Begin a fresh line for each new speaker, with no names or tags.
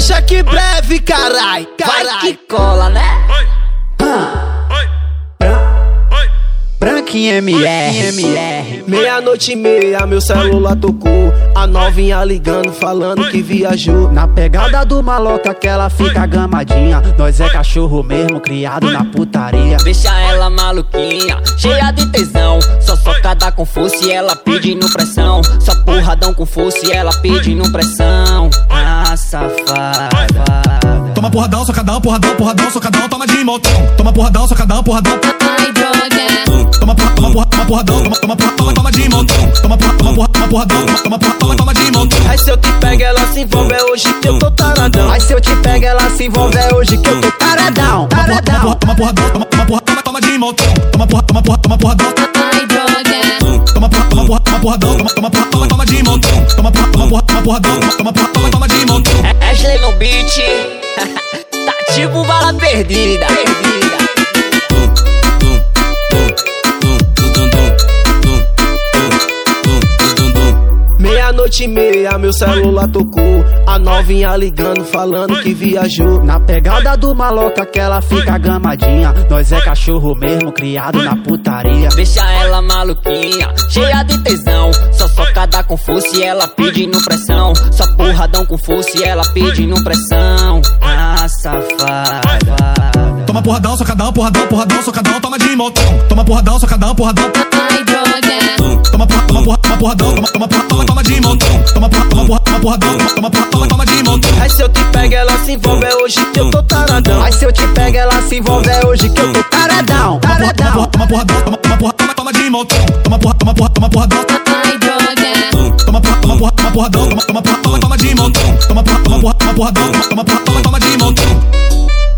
Fecha que breve, carai.
Vai que cola, né?
Branquinho MR.
Meia-noite e meia, meu celular tocou. A novinha ligando, falando que viajou.
Na pegada do maloca que ela fica gamadinha. Nós é cachorro mesmo, criado na putaria.
Deixa ela maluquinha, cheia de tesão. Só socada com força e ela pedindo pressão. Só porradão com força e ela pedindo pressão. Ah, safada.
Toma porradão, socadão, porradão, porradão, socadão, toma de montão. Toma porradão, socadão, porradão.
Ai, droga.
Toma porradão, toma de montão. Toma porradão, toma de montão.
Aí se eu te pego, ela se envolve, é hoje que eu tô taradão.
Aí se eu te pego, ela se envolve, é hoje que eu tô taradão.
Toma porradão, toma de montão. Toma porradão.
Ai, droga.
Toma porradão, toma de montão. Toma porradão, toma de montão.
Ashley no beat. Tá tipo bala perdida.
Meia-noite e meia, meu celular tocou. A novinha ligando, falando que viajou.
Na pegada do maloca que ela fica gamadinha. Nós é cachorro mesmo, criado na putaria.
Deixa ela maluquinha, cheia de tesão. Só socada com força e ela pedindo pressão. Só porradão com força e ela pedindo pressão. Ah, safada.
Toma porradão, socadão, porradão, socadão, toma de montão. Toma porradão, socadão, porradão.
Ai, droga.
Toma porradão, toma de montão. Toma porradão, toma de montão.
Aí se eu te pego, ela se envolve, é hoje que eu tô taradão.
Aí se eu te pego, ela se envolve, é hoje que eu tô taradão.
Toma porradão, toma de montão. Toma porradão.
Ai, droga.
Toma porradão, toma de montão. Toma porradão, toma de montão.